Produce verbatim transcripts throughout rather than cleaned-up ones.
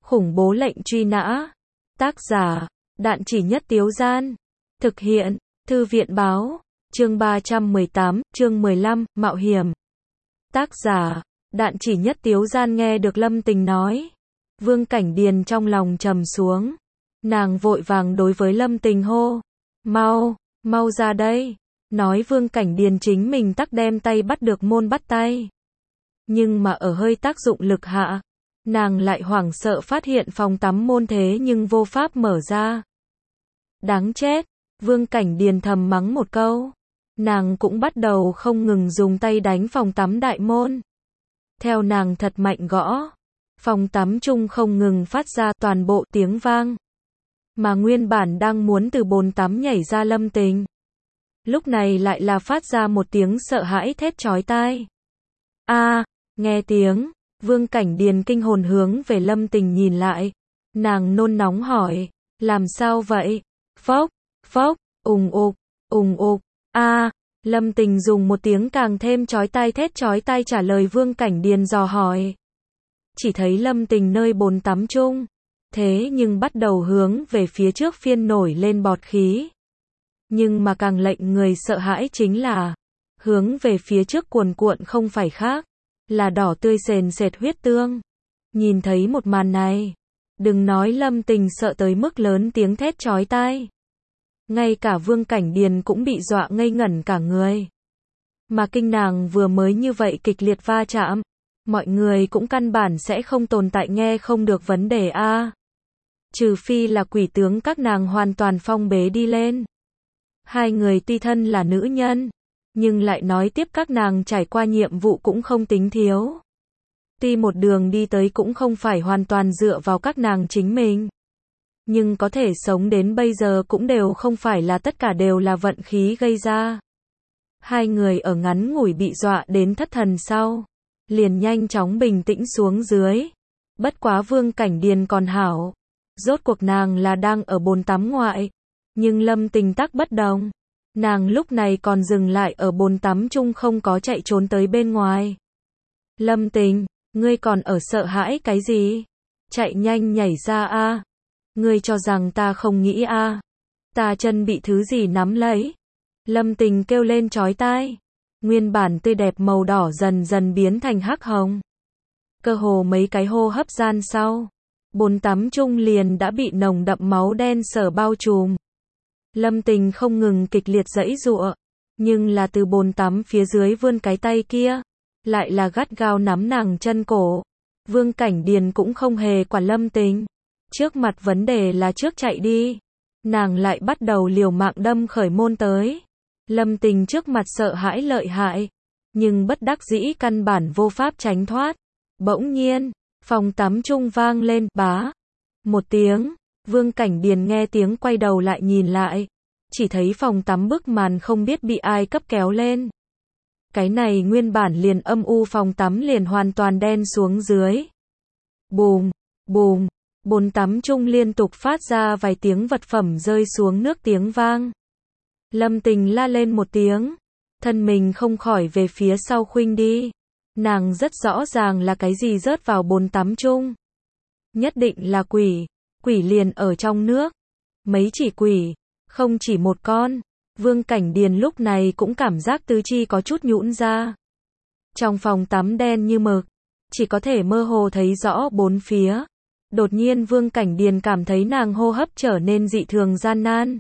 Khủng bố lệnh truy nã. Tác giả, Đạn Chỉ Nhất Tiếu Gian. Thực hiện, Thư viện Báo. Chương ba trăm mười tám, chương mười lăm, Mạo hiểm. Tác giả, Đạn Chỉ Nhất Tiếu Gian. Nghe được Lâm Tình nói, Vương Cảnh Điền trong lòng trầm xuống. Nàng vội vàng đối với Lâm Tình hô, mau, mau ra đây. Nói Vương Cảnh Điền chính mình tắc đem tay bắt được môn bắt tay. Nhưng mà ở hơi tác dụng lực hạ, nàng lại hoảng sợ phát hiện phòng tắm môn thế nhưng vô pháp mở ra. Đáng chết, Vương Cảnh Điền thầm mắng một câu. Nàng cũng bắt đầu không ngừng dùng tay đánh phòng tắm đại môn. Theo nàng thật mạnh gõ, phòng tắm chung không ngừng phát ra toàn bộ tiếng vang. Mà nguyên bản đang muốn từ bồn tắm nhảy ra Lâm Tình, lúc này lại là phát ra một tiếng sợ hãi thét chói tai. A, nghe tiếng, Vương Cảnh Điền kinh hồn hướng về Lâm Tình nhìn lại. Nàng nôn nóng hỏi, làm sao vậy? Phốc, phốc, ùng ục, ùng ục. A, Lâm Tình dùng một tiếng càng thêm chói tai thét chói tai trả lời Vương Cảnh Điền dò hỏi. Chỉ thấy Lâm Tình nơi bồn tắm chung, thế nhưng bắt đầu hướng về phía trước phiên nổi lên bọt khí. Nhưng mà càng lệnh người sợ hãi chính là, hướng về phía trước cuồn cuộn không phải khác, là đỏ tươi sền sệt huyết tương. Nhìn thấy một màn này, đừng nói Lâm Tình sợ tới mức lớn tiếng thét chói tai. Ngay cả Vương Cảnh Điền cũng bị dọa ngây ngẩn cả người. Mà kinh nàng vừa mới như vậy kịch liệt va chạm, mọi người cũng căn bản sẽ không tồn tại nghe không được vấn đề a. Trừ phi là quỷ tướng các nàng hoàn toàn phong bế đi lên. Hai người tuy thân là nữ nhân, nhưng lại nói tiếp các nàng trải qua nhiệm vụ cũng không tính thiếu. Tuy một đường đi tới cũng không phải hoàn toàn dựa vào các nàng chính mình, nhưng có thể sống đến bây giờ cũng đều không phải là tất cả đều là vận khí gây ra. Hai người ở ngắn ngủi bị dọa đến thất thần sau, liền nhanh chóng bình tĩnh xuống dưới. Bất quá Vương Cảnh Điền còn hảo, rốt cuộc nàng là đang ở bồn tắm ngoại, nhưng Lâm Tình tắc bất đồng. Nàng lúc này còn dừng lại ở bồn tắm chung không có chạy trốn tới bên ngoài. Lâm Tình, ngươi còn ở sợ hãi cái gì? Chạy nhanh nhảy ra a. Ngươi cho rằng ta không nghĩ a? Ta chân bị thứ gì nắm lấy? Lâm Tình kêu lên chói tai. Nguyên bản tươi đẹp màu đỏ dần dần biến thành hắc hồng. Cơ hồ mấy cái hô hấp gian sau, bồn tắm chung liền đã bị nồng đậm máu đen sở bao trùm. Lâm Tình không ngừng kịch liệt giãy giụa, nhưng là từ bồn tắm phía dưới vươn cái tay kia, lại là gắt gao nắm nàng chân cổ. Vương Cảnh Điền cũng không hề quản Lâm Tình. Trước mặt vấn đề là trước chạy đi, nàng lại bắt đầu liều mạng đâm khởi môn tới. Lâm Tình trước mặt sợ hãi lợi hại, nhưng bất đắc dĩ căn bản vô pháp tránh thoát. Bỗng nhiên, phòng tắm chung vang lên bá một tiếng. Vương Cảnh Điền nghe tiếng quay đầu lại nhìn lại, chỉ thấy phòng tắm bức màn không biết bị ai cấp kéo lên. Cái này nguyên bản liền âm u phòng tắm liền hoàn toàn đen xuống dưới. Bùm, bùm, bồn tắm chung liên tục phát ra vài tiếng vật phẩm rơi xuống nước tiếng vang. Lâm Tình la lên một tiếng, thân mình không khỏi về phía sau khuynh đi. Nàng rất rõ ràng là cái gì rớt vào bồn tắm chung. Nhất định là quỷ. Quỷ liền ở trong nước. Mấy chỉ quỷ, không chỉ một con. Vương Cảnh Điền lúc này cũng cảm giác tứ chi có chút nhũn ra. Trong phòng tắm đen như mực, chỉ có thể mơ hồ thấy rõ bốn phía. Đột nhiên Vương Cảnh Điền cảm thấy nàng hô hấp trở nên dị thường gian nan.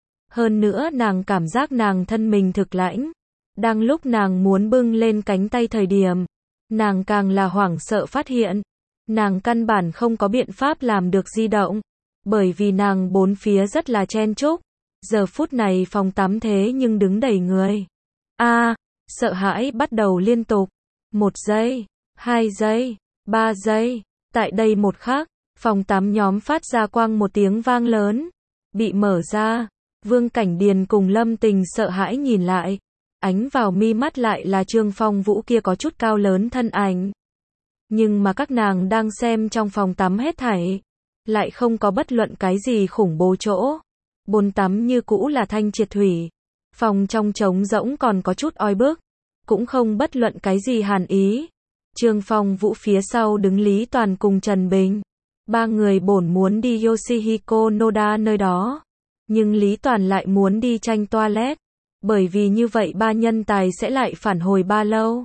Hơn nữa nàng cảm giác nàng thân mình thực lãnh. Đang lúc nàng muốn bưng lên cánh tay thời điểm, nàng càng là hoảng sợ phát hiện, nàng căn bản không có biện pháp làm được di động, bởi vì nàng bốn phía rất là chen chúc. Giờ phút này phòng tắm thế nhưng đứng đầy người. A, sợ hãi bắt đầu liên tục. Một giây, hai giây, ba giây. Tại đây một khắc, phòng tắm nhóm phát ra quang một tiếng vang lớn, bị mở ra. Vương Cảnh Điền cùng Lâm Tình sợ hãi nhìn lại, ánh vào mi mắt lại là Trương Phong Vũ kia có chút cao lớn thân ảnh. Nhưng mà các nàng đang xem trong phòng tắm hết thảy, lại không có bất luận cái gì khủng bố chỗ. Bồn tắm như cũ là thanh triệt thủy, phòng trong trống rỗng còn có chút oi bức, cũng không bất luận cái gì hàn ý. Trương Phong Vũ phía sau đứng Lý Toàn cùng Trần Bình. Ba người bổn muốn đi Yoshihiko Noda nơi đó, nhưng Lý Toàn lại muốn đi tranh toilet, bởi vì như vậy ba nhân tài sẽ lại phản hồi ba lâu.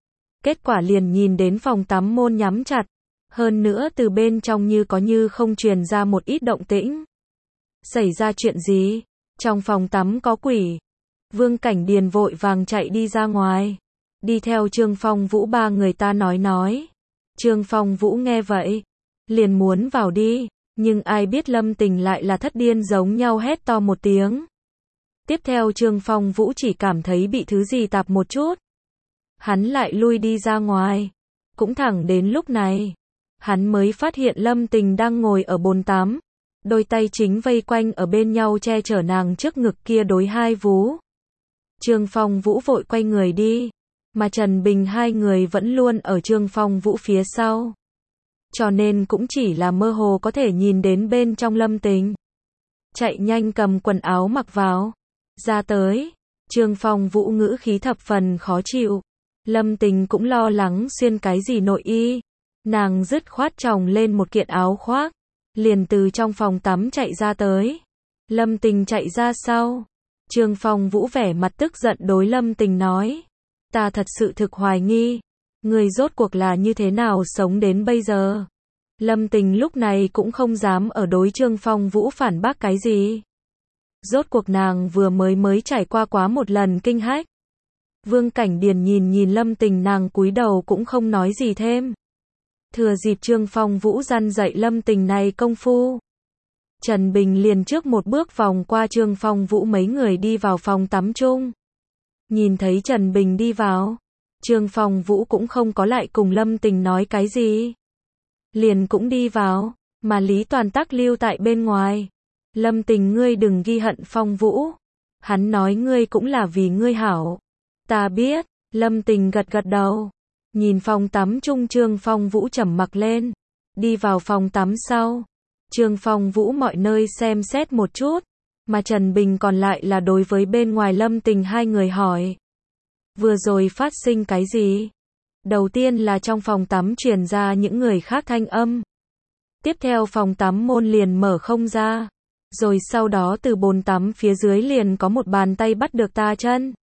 Kết quả liền nhìn đến phòng tắm môn nhắm chặt, hơn nữa từ bên trong như có như không truyền ra một ít động tĩnh. Xảy ra chuyện gì? Trong phòng tắm có quỷ. Vương Cảnh Điền vội vàng chạy đi ra ngoài, đi theo Trương Phong Vũ ba người ta nói nói. Trương Phong Vũ nghe vậy, liền muốn vào đi, nhưng ai biết Lâm Tình lại là thất điên giống nhau hét to một tiếng. Tiếp theo Trương Phong Vũ chỉ cảm thấy bị thứ gì tạp một chút. Hắn lại lui đi ra ngoài. Cũng thẳng đến lúc này, hắn mới phát hiện Lâm Tình đang ngồi ở bồn tắm, đôi tay chính vây quanh ở bên nhau che chở nàng trước ngực kia đối hai vú. Trương Phong Vũ vội quay người đi, mà Trần Bình hai người vẫn luôn ở Trương Phong Vũ phía sau. Cho nên cũng chỉ là mơ hồ có thể nhìn đến bên trong Lâm Tình. Chạy nhanh cầm quần áo mặc vào, ra tới. Trương Phong Vũ ngữ khí thập phần khó chịu. Lâm Tình cũng lo lắng xuyên cái gì nội y. Nàng dứt khoát chồng lên một kiện áo khoác, liền từ trong phòng tắm chạy ra tới. Lâm Tình chạy ra sau. Trương Phong Vũ vẻ mặt tức giận đối Lâm Tình nói. Ta thật sự thực hoài nghi, người rốt cuộc là như thế nào sống đến bây giờ. Lâm Tình lúc này cũng không dám ở đối Trương Phong Vũ phản bác cái gì. Rốt cuộc nàng vừa mới mới trải qua quá một lần kinh hách. Vương Cảnh Điền nhìn nhìn Lâm Tình, nàng cúi đầu cũng không nói gì thêm. Thừa dịp Trương Phong Vũ răn dạy Lâm Tình này công phu, Trần Bình liền trước một bước vòng qua Trương Phong Vũ mấy người đi vào phòng tắm chung. Nhìn thấy Trần Bình đi vào, Trương Phong Vũ cũng không có lại cùng Lâm Tình nói cái gì, liền cũng đi vào, mà Lý Toàn tắc lưu tại bên ngoài. Lâm Tình, ngươi đừng ghi hận Phong Vũ, hắn nói ngươi cũng là vì ngươi hảo. Ta biết. Lâm Tình gật gật đầu, nhìn phòng tắm chung Trương Phong Vũ trầm mặc lên, đi vào phòng tắm sau. Trương Phong Vũ mọi nơi xem xét một chút, mà Trần Bình còn lại là đối với bên ngoài Lâm Tình hai người hỏi. Vừa rồi phát sinh cái gì? Đầu tiên là trong phòng tắm truyền ra những người khác thanh âm. Tiếp theo phòng tắm môn liền mở không ra. Rồi sau đó từ bồn tắm phía dưới liền có một bàn tay bắt được ta chân.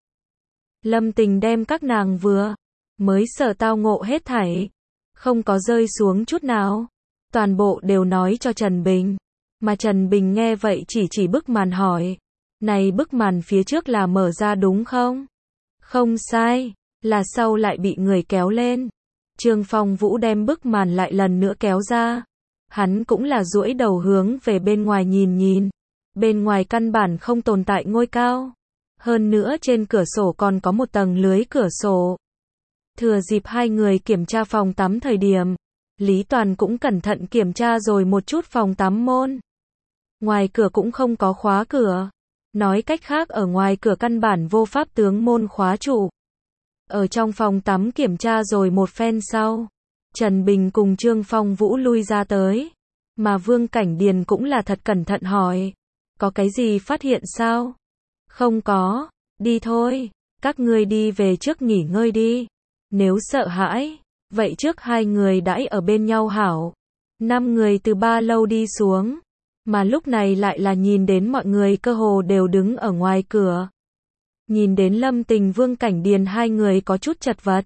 Lâm Tình đem các nàng vừa mới sở tao ngộ hết thảy, không có rơi xuống chút nào, toàn bộ đều nói cho Trần Bình. Mà Trần Bình nghe vậy chỉ chỉ bức màn hỏi. Này bức màn phía trước là mở ra đúng không? Không sai, là sau lại bị người kéo lên. Trương Phong Vũ đem bức màn lại lần nữa kéo ra. Hắn cũng là duỗi đầu hướng về bên ngoài nhìn nhìn. Bên ngoài căn bản không tồn tại ngôi cao. Hơn nữa trên cửa sổ còn có một tầng lưới cửa sổ. Thừa dịp hai người kiểm tra phòng tắm thời điểm, Lý Toàn cũng cẩn thận kiểm tra rồi một chút phòng tắm môn. Ngoài cửa cũng không có khóa cửa. Nói cách khác ở ngoài cửa căn bản vô pháp tướng môn khóa trụ. Ở trong phòng tắm kiểm tra rồi một phen sau, Trần Bình cùng Trương Phong Vũ lui ra tới. Mà Vương Cảnh Điền cũng là thật cẩn thận hỏi. Có cái gì phát hiện sao? Không có, đi thôi, các ngươi đi về trước nghỉ ngơi đi. Nếu sợ hãi, vậy trước hai người đãi ở bên nhau hảo. Năm người từ ba lâu đi xuống, mà lúc này lại là nhìn đến mọi người cơ hồ đều đứng ở ngoài cửa. Nhìn đến Lâm Tình, Vương Cảnh Điền hai người có chút chật vật.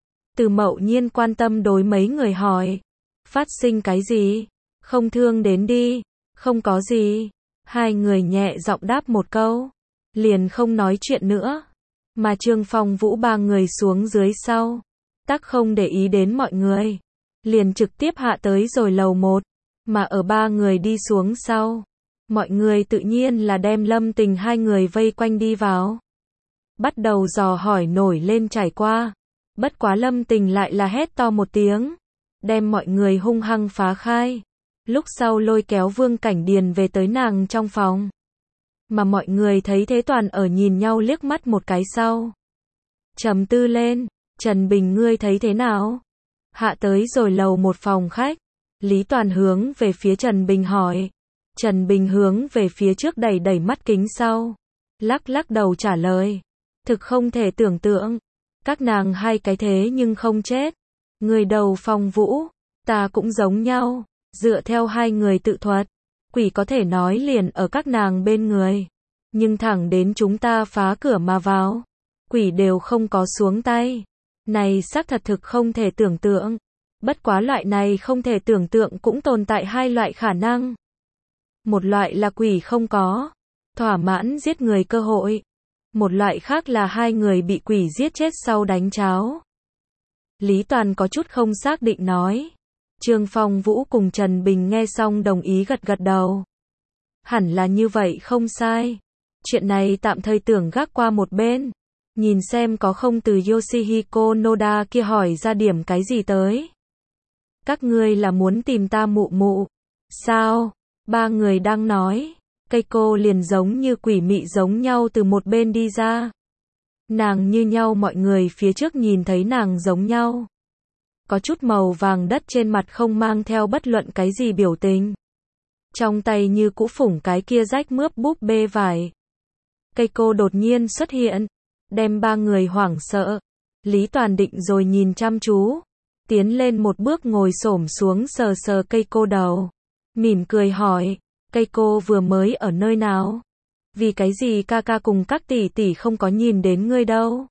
Từ Mậu Nhiên quan tâm đối mấy người hỏi. Phát sinh cái gì? Không thương đến đi. Không có gì. Hai người nhẹ giọng đáp một câu, liền không nói chuyện nữa. Mà Trương Phong Vũ ba người xuống dưới sau, tắc không để ý đến mọi người, liền trực tiếp hạ tới rồi lầu một. Mà ở ba người đi xuống sau, mọi người tự nhiên là đem Lâm Tình hai người vây quanh đi vào, bắt đầu dò hỏi nổi lên trải qua. Bất quá Lâm Tình lại là hét to một tiếng, đem mọi người hung hăng phá khai. Lúc sau lôi kéo Vương Cảnh Điền về tới nàng trong phòng. Mà mọi người thấy thế toàn ở nhìn nhau liếc mắt một cái sau. Trầm tư lên. Trần Bình, ngươi thấy thế nào? Hạ tới rồi lầu một phòng khách. Lý Toàn hướng về phía Trần Bình hỏi. Trần Bình hướng về phía trước đẩy đẩy mắt kính sau, lắc lắc đầu trả lời. Thực không thể tưởng tượng. Các nàng hai cái thế nhưng không chết. Người đầu Phong Vũ, ta cũng giống nhau. Dựa theo hai người tự thuật, quỷ có thể nói liền ở các nàng bên người. Nhưng thẳng đến chúng ta phá cửa mà vào, quỷ đều không có xuống tay. Này xác thật thực không thể tưởng tượng. Bất quá loại này không thể tưởng tượng cũng tồn tại hai loại khả năng. Một loại là quỷ không có thỏa mãn giết người cơ hội. Một loại khác là hai người bị quỷ giết chết sau đánh cháo. Lý Toàn có chút không xác định nói. Trương Phong Vũ cùng Trần Bình nghe xong đồng ý gật gật đầu. Hẳn là như vậy không sai. Chuyện này tạm thời tưởng gác qua một bên. Nhìn xem có không từ Yoshihiko Noda kia hỏi ra điểm cái gì tới. Các ngươi là muốn tìm ta mụ mụ. Sao? Ba người đang nói. Cây cô liền giống như quỷ mị giống nhau từ một bên đi ra. Nàng như nhau mọi người phía trước nhìn thấy nàng giống nhau. Có chút màu vàng đất trên mặt không mang theo bất luận cái gì biểu tình. Trong tay như cũ phủng cái kia rách mướp búp bê vải. Cây cô đột nhiên xuất hiện, đem ba người hoảng sợ. Lý Toàn định rồi nhìn chăm chú, tiến lên một bước ngồi xổm xuống sờ sờ cây cô đầu. Mỉm cười hỏi, cây cô vừa mới ở nơi nào? Vì cái gì ca ca cùng các tỷ tỷ không có nhìn đến ngươi đâu?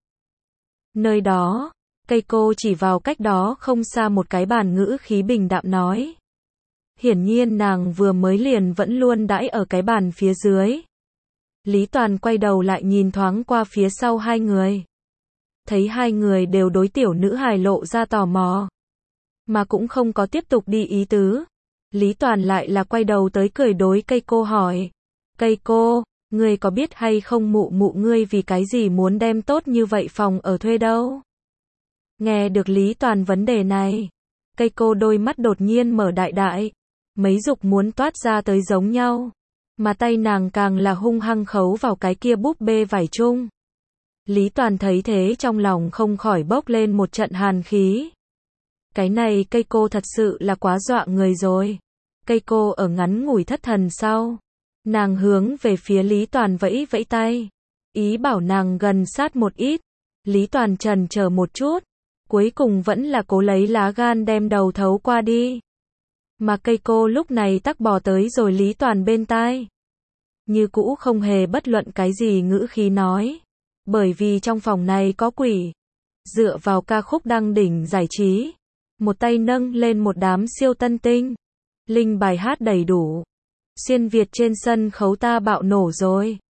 Nơi đó, cây cô chỉ vào cách đó không xa một cái bàn ngữ khí bình đạm nói. Hiển nhiên nàng vừa mới liền vẫn luôn đãi ở cái bàn phía dưới. Lý Toàn quay đầu lại nhìn thoáng qua phía sau hai người. Thấy hai người đều đối tiểu nữ hài lộ ra tò mò. Mà cũng không có tiếp tục đi ý tứ. Lý Toàn lại là quay đầu tới cười đối cây cô hỏi. Cây cô, ngươi có biết hay không mụ mụ ngươi vì cái gì muốn đem tốt như vậy phòng ở thuê đâu? Nghe được Lý Toàn vấn đề này. Cây cô đôi mắt đột nhiên mở đại đại. Mấy dục muốn toát ra tới giống nhau. Mà tay nàng càng là hung hăng khấu vào cái kia búp bê vải chung. Lý Toàn thấy thế trong lòng không khỏi bốc lên một trận hàn khí. Cái này cây cô thật sự là quá dọa người rồi. Cây cô ở ngắn ngủi thất thần sau. Nàng hướng về phía Lý Toàn vẫy vẫy tay. Ý bảo nàng gần sát một ít. Lý Toàn chần chờ một chút. Cuối cùng vẫn là cố lấy lá gan đem đầu thấu qua đi. Mà cây cô lúc này tắc bò tới rồi Lý Toàn bên tai. Như cũ không hề bất luận cái gì ngữ khí nói. Bởi vì trong phòng này có quỷ. Dựa vào ca khúc đăng đỉnh giải trí. Một tay nâng lên một đám siêu tân tinh. Linh bài hát đầy đủ. Xuyên Việt trên sân khấu ta bạo nổ rồi.